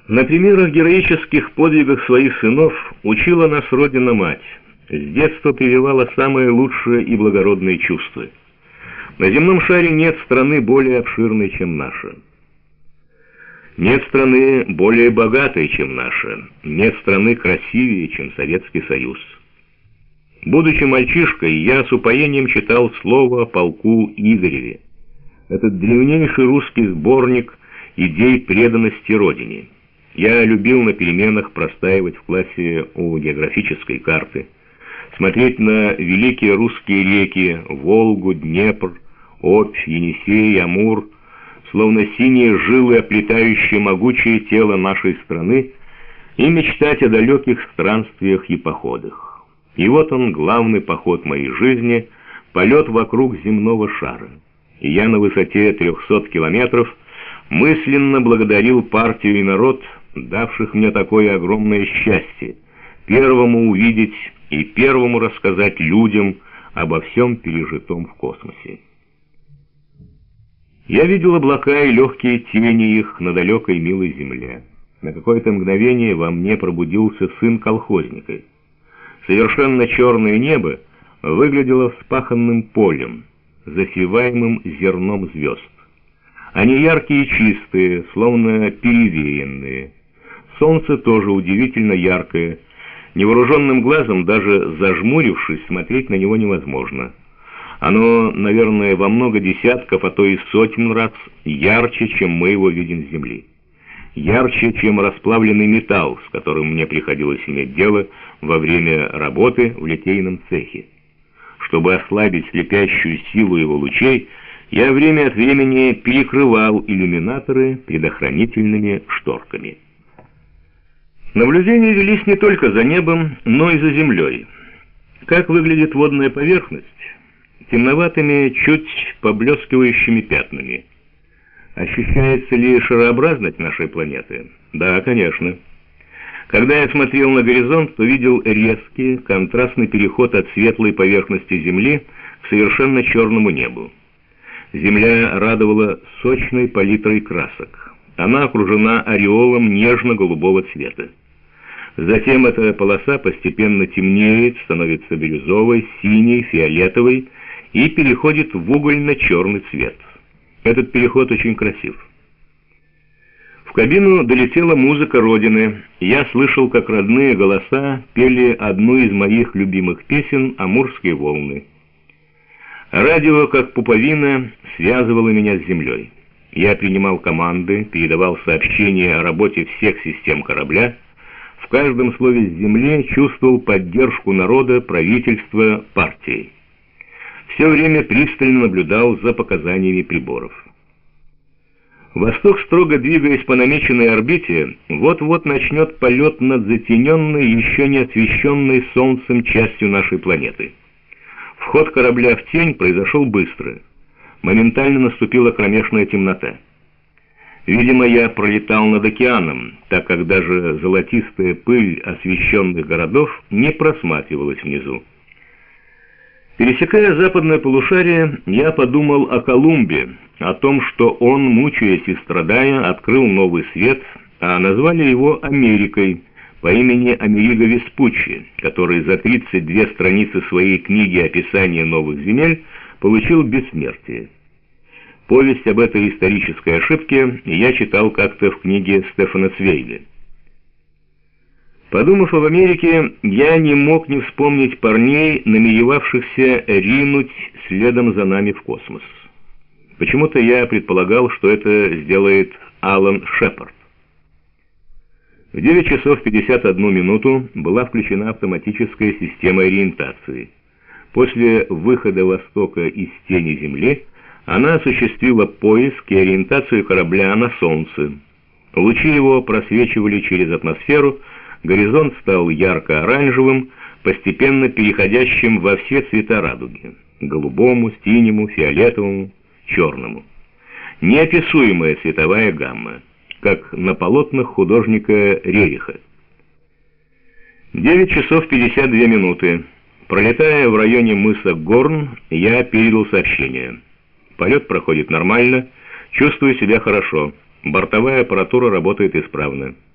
На примерах героических подвигов своих сынов учила нас Родина-Мать, с детства прививала самые лучшие и благородные чувства. На земном шаре нет страны более обширной, чем наша. Нет страны более богатой, чем наша. Нет страны красивее, чем Советский Союз. Будучи мальчишкой, я с упоением читал слово о полку Игореве. Этот древнейший русский сборник идей преданности Родине. Я любил на переменах простаивать в классе у географической карты, смотреть на великие русские реки Волгу, Днепр, Обь, Енисей, Амур, словно синие жилы, оплетающие могучее тело нашей страны, и мечтать о далеких странствиях и походах. И вот он, главный поход моей жизни, полет вокруг земного шара. И я на высоте 300 километров мысленно благодарил партию и народ, давших мне такое огромное счастье, первому увидеть и первому рассказать людям обо всем пережитом в космосе. Я видел облака и легкие тени их на далекой милой земле. На какое-то мгновение во мне пробудился сын колхозника. Совершенно черное небо выглядело вспаханным полем, засеваемым зерном звезд. Они яркие и чистые, словно перевеянные. Солнце тоже удивительно яркое. Невооруженным глазом, даже зажмурившись, смотреть на него невозможно. Оно, наверное, во много десятков, а то и сотен раз ярче, чем мы его видим с земли. Ярче, чем расплавленный металл, с которым мне приходилось иметь дело во время работы в литейном цехе. Чтобы ослабить слепящую силу его лучей, я время от времени перекрывал иллюминаторы предохранительными шторками. Наблюдения велись не только за небом, но и за землей. Как выглядит водная поверхность? Темноватыми, чуть поблескивающими пятнами. Ощущается ли шарообразность нашей планеты? Да, конечно. Когда я смотрел на горизонт, то видел резкий, контрастный переход от светлой поверхности Земли к совершенно черному небу. Земля радовала сочной палитрой красок. Она окружена ореолом нежно-голубого цвета. Затем эта полоса постепенно темнеет, становится бирюзовой, синей, фиолетовой и переходит в угольно-черный цвет. Этот переход очень красив. В кабину долетела музыка Родины. Я слышал, как родные голоса пели одну из моих любимых песен «Амурские волны». Радио, как пуповина, связывало меня с землей. Я принимал команды, передавал сообщения о работе всех систем корабля. В каждом слове с земли чувствовал поддержку народа, правительства, партии. Все время пристально наблюдал за показаниями приборов. Восток, строго двигаясь по намеченной орбите, вот-вот начнет полет над затененной, еще не освещенной солнцем частью нашей планеты. Вход корабля в тень произошел быстро. Моментально наступила кромешная темнота. Видимо, я пролетал над океаном, так как даже золотистая пыль освещенных городов не просматривалась внизу. Пересекая западное полушарие, я подумал о Колумбе, о том, что он, мучаясь и страдая, открыл новый свет, а назвали его Америкой по имени Америго Веспуччи, который за 32 страницы своей книги «Описание новых земель» получил бессмертие. Повесть об этой исторической ошибке я читал как-то в книге Стефана Цвейга. Подумав об Америке, я не мог не вспомнить парней, намеревавшихся ринуть следом за нами в космос. Почему-то я предполагал, что это сделает Алан Шепард. В 9 часов 51 минуту была включена автоматическая система ориентации. После выхода Востока из тени Земли она осуществила поиск и ориентацию корабля на Солнце. Лучи его просвечивали через атмосферу, горизонт стал ярко-оранжевым, постепенно переходящим во все цвета радуги — голубому, синему, фиолетовому, черному. Неописуемая цветовая гамма, как на полотнах художника Рериха. 9 часов 52 минуты. Пролетая в районе мыса Горн, я передал сообщение. Полет проходит нормально, чувствую себя хорошо, бортовая аппаратура работает исправно.